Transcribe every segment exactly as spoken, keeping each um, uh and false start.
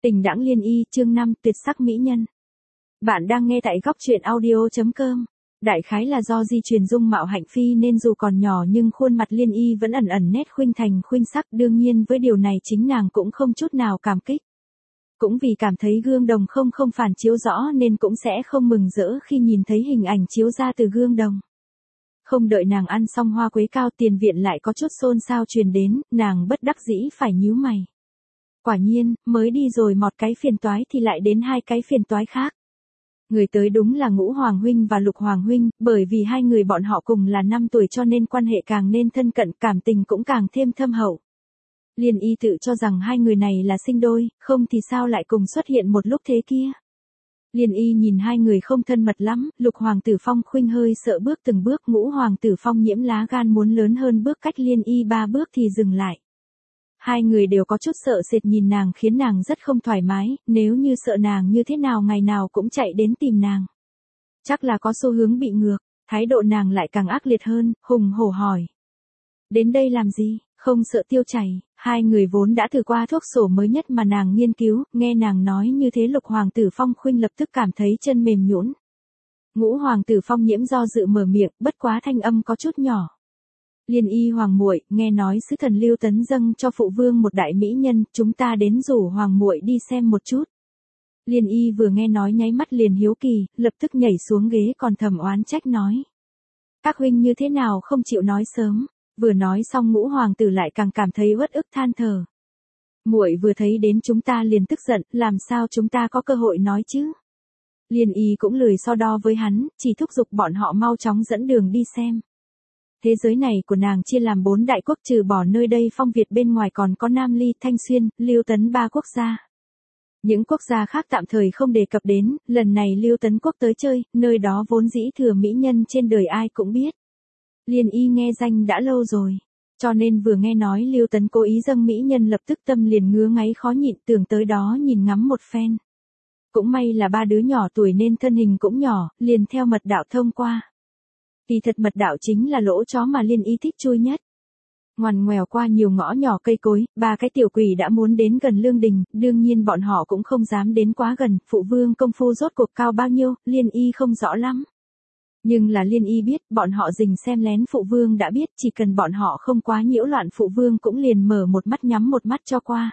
Tình đãng liên y, chương năm, tuyệt sắc mỹ nhân. Bạn đang nghe tại góc truyện audio chấm com. Đại khái là do di truyền dung mạo hạnh phi nên dù còn nhỏ nhưng khuôn mặt liên y vẫn ẩn ẩn nét khuynh thành khuynh sắc, đương nhiên với điều này chính nàng cũng không chút nào cảm kích. Cũng vì cảm thấy gương đồng không không phản chiếu rõ nên cũng sẽ không mừng rỡ khi nhìn thấy hình ảnh chiếu ra từ gương đồng. Không đợi nàng ăn xong hoa quế cao, tiền viện lại có chút xôn xao truyền đến, nàng bất đắc dĩ phải nhíu mày. Quả nhiên, mới đi rồi một cái phiền toái thì lại đến hai cái phiền toái khác. Người tới đúng là Ngũ Hoàng huynh và Lục Hoàng huynh, bởi vì hai người bọn họ cùng là năm tuổi cho nên quan hệ càng nên thân cận, cảm tình cũng càng thêm thâm hậu. Liên y tự cho rằng hai người này là sinh đôi, không thì sao lại cùng xuất hiện một lúc thế kia. Liên y nhìn hai người không thân mật lắm, Lục Hoàng tử Phong khuynh hơi sợ bước từng bước, Ngũ Hoàng tử Phong nhiễm lá gan muốn lớn hơn bước cách Liên y ba bước thì dừng lại. Hai người đều có chút sợ sệt nhìn nàng khiến nàng rất không thoải mái, nếu như sợ nàng như thế nào ngày nào cũng chạy đến tìm nàng. Chắc là có xu hướng bị ngược, thái độ nàng lại càng ác liệt hơn, hùng hổ hỏi. Đến đây làm gì, không sợ tiêu chảy, hai người vốn đã thử qua thuốc sổ mới nhất mà nàng nghiên cứu, nghe nàng nói như thế Lục Hoàng tử Phong khuynh lập tức cảm thấy chân mềm nhũn. Ngũ Hoàng tử Phong nhiễm do dự mở miệng, bất quá thanh âm có chút nhỏ. Liên y hoàng muội, nghe nói sứ thần Lưu Tấn dâng cho phụ vương một đại mỹ nhân, chúng ta đến rủ hoàng muội đi xem một chút. Liên y vừa nghe nói nháy mắt liền hiếu kỳ, lập tức nhảy xuống ghế còn thầm oán trách nói. Các huynh như thế nào không chịu nói sớm, vừa nói xong Ngũ Hoàng tử lại càng cảm thấy uất ức than thở. Muội vừa thấy đến chúng ta liền tức giận, làm sao chúng ta có cơ hội nói chứ. Liên y cũng lười so đo với hắn, chỉ thúc giục bọn họ mau chóng dẫn đường đi xem. Thế giới này của nàng chia làm bốn đại quốc, trừ bỏ nơi đây Phong Việt bên ngoài còn có Nam Ly, Thanh Xuyên, Lưu Tấn ba quốc gia. Những quốc gia khác tạm thời không đề cập đến, lần này Lưu Tấn quốc tới chơi, nơi đó vốn dĩ thừa mỹ nhân trên đời ai cũng biết. Liên y nghe danh đã lâu rồi, cho nên vừa nghe nói Lưu Tấn cố ý dâng mỹ nhân lập tức tâm liền ngứa ngáy khó nhịn, tưởng tới đó nhìn ngắm một phen. Cũng may là ba đứa nhỏ tuổi nên thân hình cũng nhỏ, liền theo mật đạo thông qua. Kỳ thật mật đạo chính là lỗ chó mà Liên y thích chui nhất. Ngoằn ngoèo qua nhiều ngõ nhỏ cây cối, ba cái tiểu quỷ đã muốn đến gần lương đình, đương nhiên bọn họ cũng không dám đến quá gần, phụ vương công phu rốt cuộc cao bao nhiêu, Liên y không rõ lắm. Nhưng là Liên y biết, bọn họ rình xem lén phụ vương đã biết, chỉ cần bọn họ không quá nhiễu loạn phụ vương cũng liền mở một mắt nhắm một mắt cho qua.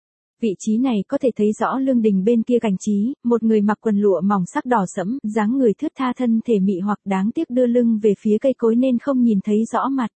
Vị trí này có thể thấy rõ lương đình bên kia cảnh trí, một người mặc quần lụa mỏng sắc đỏ sẫm, dáng người thướt tha thân thể mị hoặc đáng tiếc đưa lưng về phía cây cối nên không nhìn thấy rõ mặt.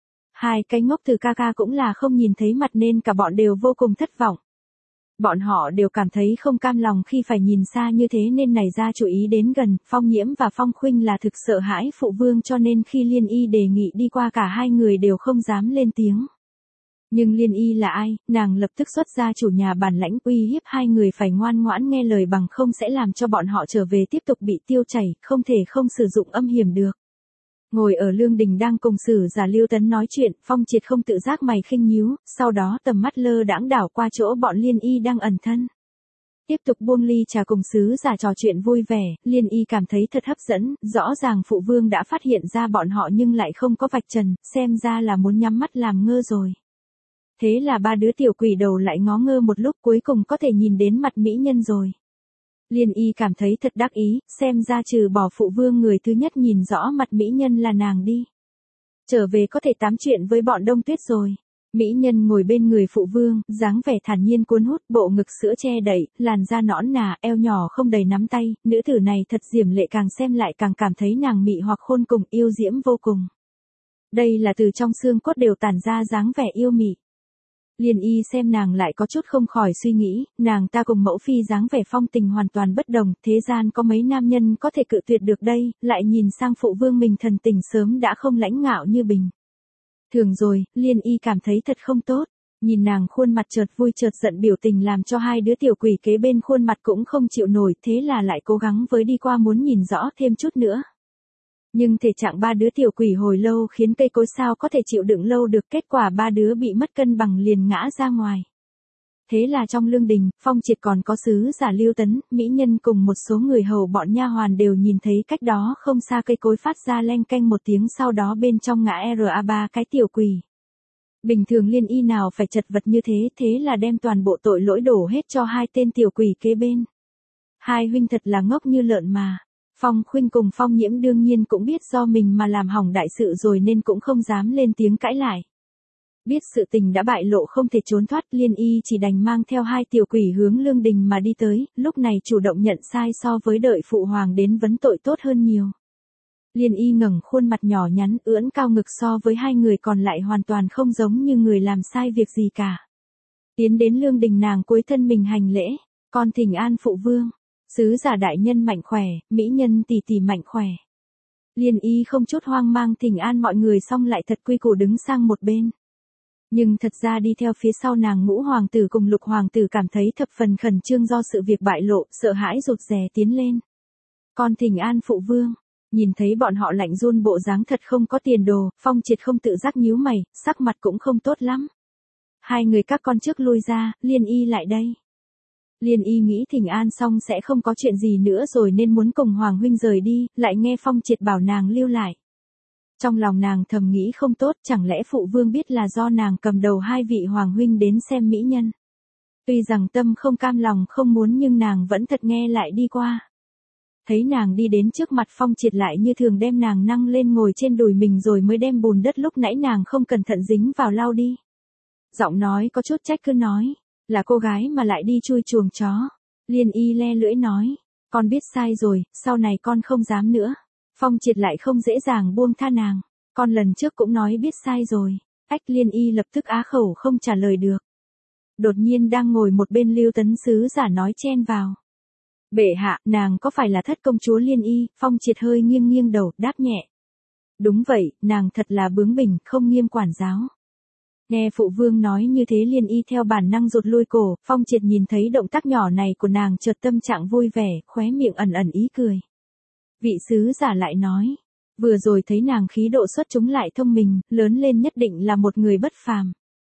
Hai cái ngốc từ ca ca cũng là không nhìn thấy mặt nên cả bọn đều vô cùng thất vọng. Bọn họ đều cảm thấy không cam lòng khi phải nhìn xa như thế nên nảy ra chú ý đến gần, Phong Nhiễm và Phong Khuynh là thực sợ hãi phụ vương cho nên khi Liên y đề nghị đi qua cả hai người đều không dám lên tiếng. Nhưng Liên y là ai, nàng lập tức xuất ra chủ nhà bản lãnh uy hiếp hai người phải ngoan ngoãn nghe lời bằng không sẽ làm cho bọn họ trở về tiếp tục bị tiêu chảy, không thể không sử dụng âm hiểm được. Ngồi ở lương đình đang cùng sử giả Lưu Tấn nói chuyện, Phong Triệt không tự giác mày khinh nhíu, sau đó tầm mắt lơ đãng đảo qua chỗ bọn Liên y đang ẩn thân. Tiếp tục buông ly trà cùng sứ giả trò chuyện vui vẻ, Liên y cảm thấy thật hấp dẫn, rõ ràng phụ vương đã phát hiện ra bọn họ nhưng lại không có vạch trần, xem ra là muốn nhắm mắt làm ngơ rồi. Thế là ba đứa tiểu quỷ đầu lại ngó ngơ một lúc cuối cùng có thể nhìn đến mặt mỹ nhân rồi. Liên y cảm thấy thật đắc ý, xem ra trừ bỏ phụ vương người thứ nhất nhìn rõ mặt mỹ nhân là nàng đi. Trở về có thể tám chuyện với bọn Đông Tuyết rồi. Mỹ nhân ngồi bên người phụ vương, dáng vẻ thản nhiên cuốn hút, bộ ngực sữa che đậy, làn da nõn nà, eo nhỏ không đầy nắm tay, nữ tử này thật diễm lệ, càng xem lại càng cảm thấy nàng mị hoặc khôn cùng, yêu diễm vô cùng. Đây là từ trong xương cốt đều tản ra dáng vẻ yêu mị. Liên y xem nàng lại có chút không khỏi suy nghĩ, nàng ta cùng mẫu phi dáng vẻ phong tình hoàn toàn bất đồng, thế gian có mấy nam nhân có thể cự tuyệt được đây, lại nhìn sang phụ vương mình thần tình sớm đã không lãnh ngạo như bình. Thường rồi, Liên y cảm thấy thật không tốt, nhìn nàng khuôn mặt chợt vui chợt giận biểu tình làm cho hai đứa tiểu quỷ kế bên khuôn mặt cũng không chịu nổi, thế là lại cố gắng với đi qua muốn nhìn rõ thêm chút nữa. Nhưng thể trạng ba đứa tiểu quỷ hồi lâu khiến cây cối sao có thể chịu đựng lâu được, kết quả ba đứa bị mất cân bằng liền ngã ra ngoài. Thế là trong lương đình, Phong Triệt còn có sứ giả Lưu Tấn, mỹ nhân cùng một số người hầu bọn nha hoàn đều nhìn thấy cách đó không xa cây cối phát ra leng keng một tiếng, sau đó bên trong ngã ra ba cái tiểu quỷ. Bình thường Liên Y nào phải chật vật như thế, thế là đem toàn bộ tội lỗi đổ hết cho hai tên tiểu quỷ kế bên. Hai huynh thật là ngốc như lợn mà. Phong Khuynh cùng Phong Nhiễm đương nhiên cũng biết do mình mà làm hỏng đại sự rồi nên cũng không dám lên tiếng cãi lại. Biết sự tình đã bại lộ không thể trốn thoát, Liên Y chỉ đành mang theo hai tiểu quỷ hướng Lương Đình mà đi tới, lúc này chủ động nhận sai so với đợi phụ hoàng đến vấn tội tốt hơn nhiều. Liên Y ngẩng khuôn mặt nhỏ nhắn ưỡn cao ngực so với hai người còn lại hoàn toàn không giống như người làm sai việc gì cả. Tiến đến Lương Đình nàng cúi thân mình hành lễ, con thỉnh an phụ vương, sứ giả đại nhân mạnh khỏe, mỹ nhân tỷ tỷ mạnh khỏe. Liên Y không chút hoang mang thỉnh an mọi người xong lại thật quy củ đứng sang một bên. Nhưng thật ra đi theo phía sau nàng Ngũ hoàng tử cùng Lục hoàng tử cảm thấy thập phần khẩn trương do sự việc bại lộ, sợ hãi rụt rè tiến lên. Con thỉnh an phụ vương. Nhìn thấy bọn họ lạnh run bộ dáng thật không có tiền đồ, Phong Triệt không tự giác nhíu mày, sắc mặt cũng không tốt lắm. Hai người các con trước lui ra, Liên Y lại đây. Liên Y nghĩ thỉnh an xong sẽ không có chuyện gì nữa rồi nên muốn cùng Hoàng huynh rời đi, lại nghe Phong Triệt bảo nàng lưu lại. Trong lòng nàng thầm nghĩ không tốt, chẳng lẽ phụ vương biết là do nàng cầm đầu hai vị Hoàng huynh đến xem mỹ nhân. Tuy rằng tâm không cam lòng không muốn nhưng nàng vẫn thật nghe lại đi qua. Thấy nàng đi đến trước mặt Phong Triệt lại như thường đem nàng nâng lên ngồi trên đùi mình rồi mới đem bùn đất lúc nãy nàng không cẩn thận dính vào lau đi. Giọng nói có chút trách cứ nói, là cô gái mà lại đi chui chuồng chó. Liên Y le lưỡi nói, con biết sai rồi, sau này con không dám nữa. Phong Triệt lại không dễ dàng buông tha nàng, con lần trước cũng nói biết sai rồi. Ách, Liên Y lập tức á khẩu không trả lời được. Đột nhiên đang ngồi một bên Lưu Tấn sứ giả nói chen vào. Bệ hạ, nàng có phải là thất công chúa Liên Y? Phong Triệt hơi nghiêng nghiêng đầu, đáp nhẹ. Đúng vậy, nàng thật là bướng bỉnh, không nghiêm quản giáo. Nghe phụ vương nói như thế Liên Y theo bản năng rụt lui cổ, Phong Triệt nhìn thấy động tác nhỏ này của nàng chợt tâm trạng vui vẻ, khóe miệng ẩn ẩn ý cười. Vị sứ giả lại nói, vừa rồi thấy nàng khí độ xuất chúng lại thông minh, lớn lên nhất định là một người bất phàm.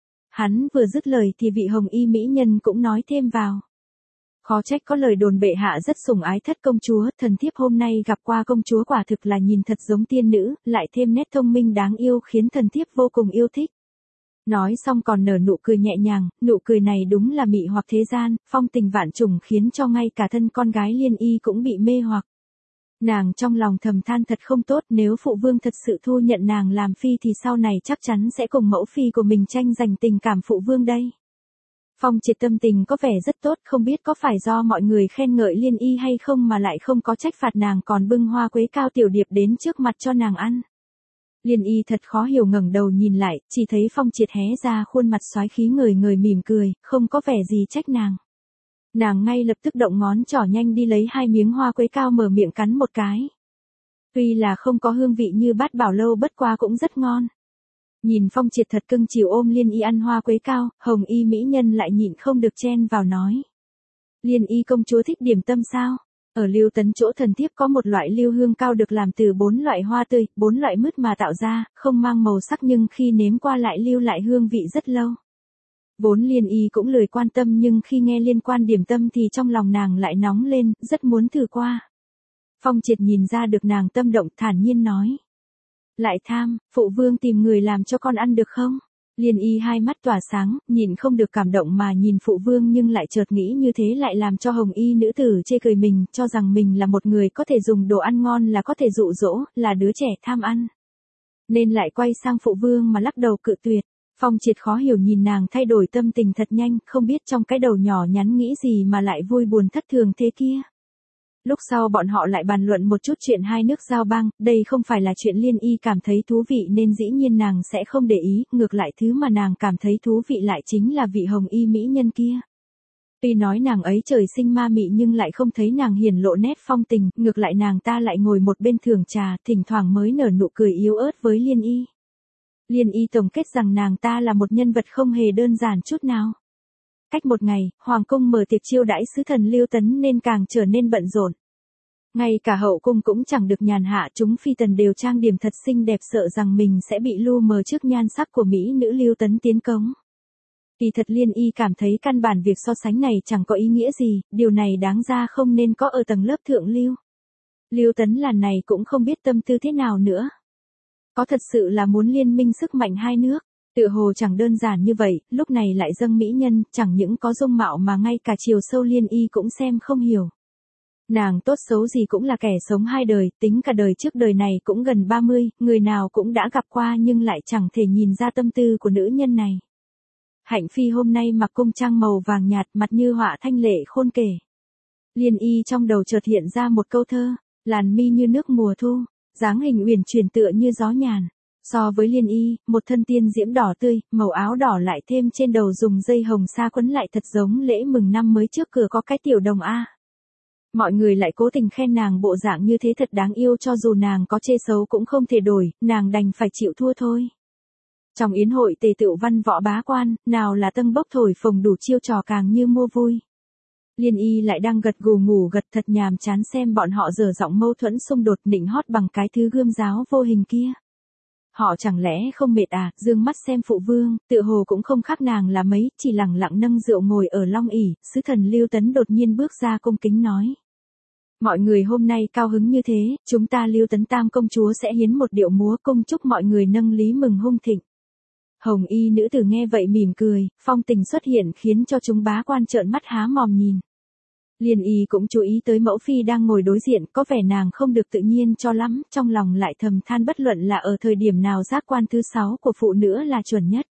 Hắn vừa dứt lời thì vị hồng y mỹ nhân cũng nói thêm vào. Khó trách có lời đồn bệ hạ rất sủng ái thất công chúa, thần thiếp hôm nay gặp qua công chúa quả thực là nhìn thật giống tiên nữ, lại thêm nét thông minh đáng yêu khiến thần thiếp vô cùng yêu thích. Nói xong còn nở nụ cười nhẹ nhàng, nụ cười này đúng là mị hoặc thế gian, phong tình vạn trùng khiến cho ngay cả thân con gái Liên Y cũng bị mê hoặc. Nàng trong lòng thầm than thật không tốt, nếu phụ vương thật sự thu nhận nàng làm phi thì sau này chắc chắn sẽ cùng mẫu phi của mình tranh giành tình cảm phụ vương đây. Phong Triệt tâm tình có vẻ rất tốt, không biết có phải do mọi người khen ngợi Liên Y hay không mà lại không có trách phạt nàng còn bưng hoa quế cao tiểu điệp đến trước mặt cho nàng ăn. Liên Y thật khó hiểu ngẩng đầu nhìn lại, chỉ thấy Phong Triệt hé ra khuôn mặt soái khí ngời ngời mỉm cười, không có vẻ gì trách nàng. Nàng ngay lập tức động ngón trỏ nhanh đi lấy hai miếng hoa quế cao mở miệng cắn một cái. Tuy là không có hương vị như bát bảo lâu bất qua cũng rất ngon. Nhìn Phong Triệt thật cưng chiều ôm Liên Y ăn hoa quế cao, hồng y mỹ nhân lại nhịn không được chen vào nói. Liên Y công chúa thích điểm tâm sao? Ở Lưu Tấn chỗ thần thiếp có một loại lưu hương cao được làm từ bốn loại hoa tươi, bốn loại mứt mà tạo ra, không mang màu sắc nhưng khi nếm qua lại lưu lại hương vị rất lâu. Vốn Liên Y cũng lười quan tâm nhưng khi nghe liên quan điểm tâm thì trong lòng nàng lại nóng lên, rất muốn thử qua. Phong Triệt nhìn ra được nàng tâm động thản nhiên nói. Lại tham, phụ vương tìm người làm cho con ăn được không? Liên Y hai mắt tỏa sáng, nhìn không được cảm động mà nhìn phụ vương nhưng lại chợt nghĩ như thế lại làm cho hồng y nữ tử chê cười mình, cho rằng mình là một người có thể dùng đồ ăn ngon là có thể dụ dỗ, là đứa trẻ tham ăn. Nên lại quay sang phụ vương mà lắc đầu cự tuyệt. Phong Triệt khó hiểu nhìn nàng thay đổi tâm tình thật nhanh, không biết trong cái đầu nhỏ nhắn nghĩ gì mà lại vui buồn thất thường thế kia. Lúc sau bọn họ lại bàn luận một chút chuyện hai nước giao bang, đây không phải là chuyện Liên Y cảm thấy thú vị nên dĩ nhiên nàng sẽ không để ý, ngược lại thứ mà nàng cảm thấy thú vị lại chính là vị hồng y mỹ nhân kia. Tuy nói nàng ấy trời sinh ma mị nhưng lại không thấy nàng hiển lộ nét phong tình, ngược lại nàng ta lại ngồi một bên thưởng trà, thỉnh thoảng mới nở nụ cười yếu ớt với Liên Y. Liên Y tổng kết rằng nàng ta là một nhân vật không hề đơn giản chút nào. Cách một ngày, Hoàng cung mở tiệc chiêu đãi sứ thần Lưu Tấn nên càng trở nên bận rộn. Ngay cả hậu cung cũng chẳng được nhàn hạ, chúng phi tần đều trang điểm thật xinh đẹp sợ rằng mình sẽ bị lu mờ trước nhan sắc của mỹ nữ Lưu Tấn tiến cống. Kỳ thật Liên Y cảm thấy căn bản việc so sánh này chẳng có ý nghĩa gì, điều này đáng ra không nên có ở tầng lớp thượng lưu. Lưu Tấn lần này cũng không biết tâm tư thế nào nữa. Có thật sự là muốn liên minh sức mạnh hai nước. Tựa hồ chẳng đơn giản như vậy, lúc này lại dâng mỹ nhân, chẳng những có dung mạo mà ngay cả chiều sâu Liên Y cũng xem không hiểu. Nàng tốt xấu gì cũng là kẻ sống hai đời, tính cả đời trước đời này cũng gần ba mươi, người nào cũng đã gặp qua nhưng lại chẳng thể nhìn ra tâm tư của nữ nhân này. Hạnh Phi hôm nay mặc cung trang màu vàng nhạt, mặt như họa thanh lệ khôn kể. Liên Y trong đầu chợt hiện ra một câu thơ, làn mi như nước mùa thu, dáng hình uyển chuyển tựa như gió nhàn. So với Liên Y, một thân tiên diễm đỏ tươi, màu áo đỏ lại thêm trên đầu dùng dây hồng sa quấn lại thật giống lễ mừng năm mới trước cửa có cái tiểu đồng A. Mọi người lại cố tình khen nàng bộ dạng như thế thật đáng yêu, cho dù nàng có chê xấu cũng không thể đổi, nàng đành phải chịu thua thôi. Trong yến hội tề tựu văn võ bá quan, nào là tâng bốc thổi phồng đủ chiêu trò càng như mua vui. Liên Y lại đang gật gù ngủ gật thật nhàm chán xem bọn họ dở giọng mâu thuẫn xung đột nịnh hót bằng cái thứ gươm giáo vô hình kia. Họ chẳng lẽ không mệt à, dương mắt xem phụ vương, tựa hồ cũng không khác nàng là mấy, chỉ lẳng lặng nâng rượu ngồi ở long ỷ. Sứ thần Lưu Tấn đột nhiên bước ra cung kính nói. Mọi người hôm nay cao hứng như thế, chúng ta Lưu Tấn Tam công chúa sẽ hiến một điệu múa cung chúc mọi người nâng lý mừng hung thịnh. Hồng y nữ tử nghe vậy mỉm cười, phong tình xuất hiện khiến cho chúng bá quan trợn mắt há mồm nhìn. Liên Y cũng chú ý tới mẫu phi đang ngồi đối diện, có vẻ nàng không được tự nhiên cho lắm, trong lòng lại thầm than bất luận là ở thời điểm nào giác quan thứ sáu của phụ nữ là chuẩn nhất.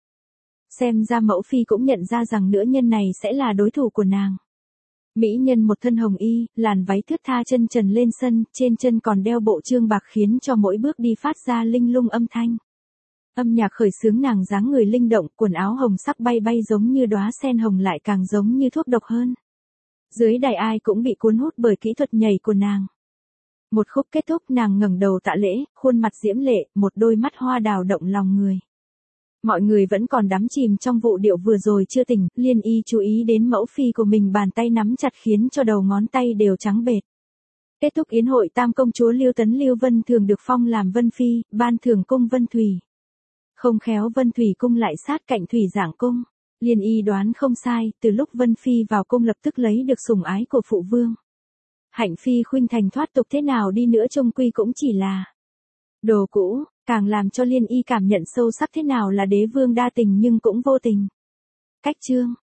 Xem ra mẫu phi cũng nhận ra rằng nữ nhân này sẽ là đối thủ của nàng. Mỹ nhân một thân hồng y, làn váy thướt tha chân trần lên sân, trên chân còn đeo bộ trương bạc khiến cho mỗi bước đi phát ra linh lung âm thanh. Âm nhạc khởi xướng nàng dáng người linh động, quần áo hồng sắc bay bay giống như đóa sen hồng lại càng giống như thuốc độc hơn. Dưới đài ai cũng bị cuốn hút bởi kỹ thuật nhảy của nàng. Một khúc kết thúc nàng ngẩng đầu tạ lễ, khuôn mặt diễm lệ, một đôi mắt hoa đào động lòng người. Mọi người vẫn còn đắm chìm trong vụ điệu vừa rồi chưa tỉnh, Liên Y chú ý đến mẫu phi của mình bàn tay nắm chặt khiến cho đầu ngón tay đều trắng bệt. Kết thúc yến hội tam công chúa Lưu Tấn Lưu Vân Thường được phong làm Vân Phi, ban thưởng cung Vân Thủy. Không khéo Vân Thủy cung lại sát cạnh Thủy Giảng cung. Liên Y đoán không sai, từ lúc Vân Phi vào cung lập tức lấy được sủng ái của phụ vương. Hạnh Phi khuynh thành thoát tục thế nào đi nữa chung quy cũng chỉ là đồ cũ, càng làm cho Liên Y cảm nhận sâu sắc thế nào là đế vương đa tình nhưng cũng vô tình. Cách chương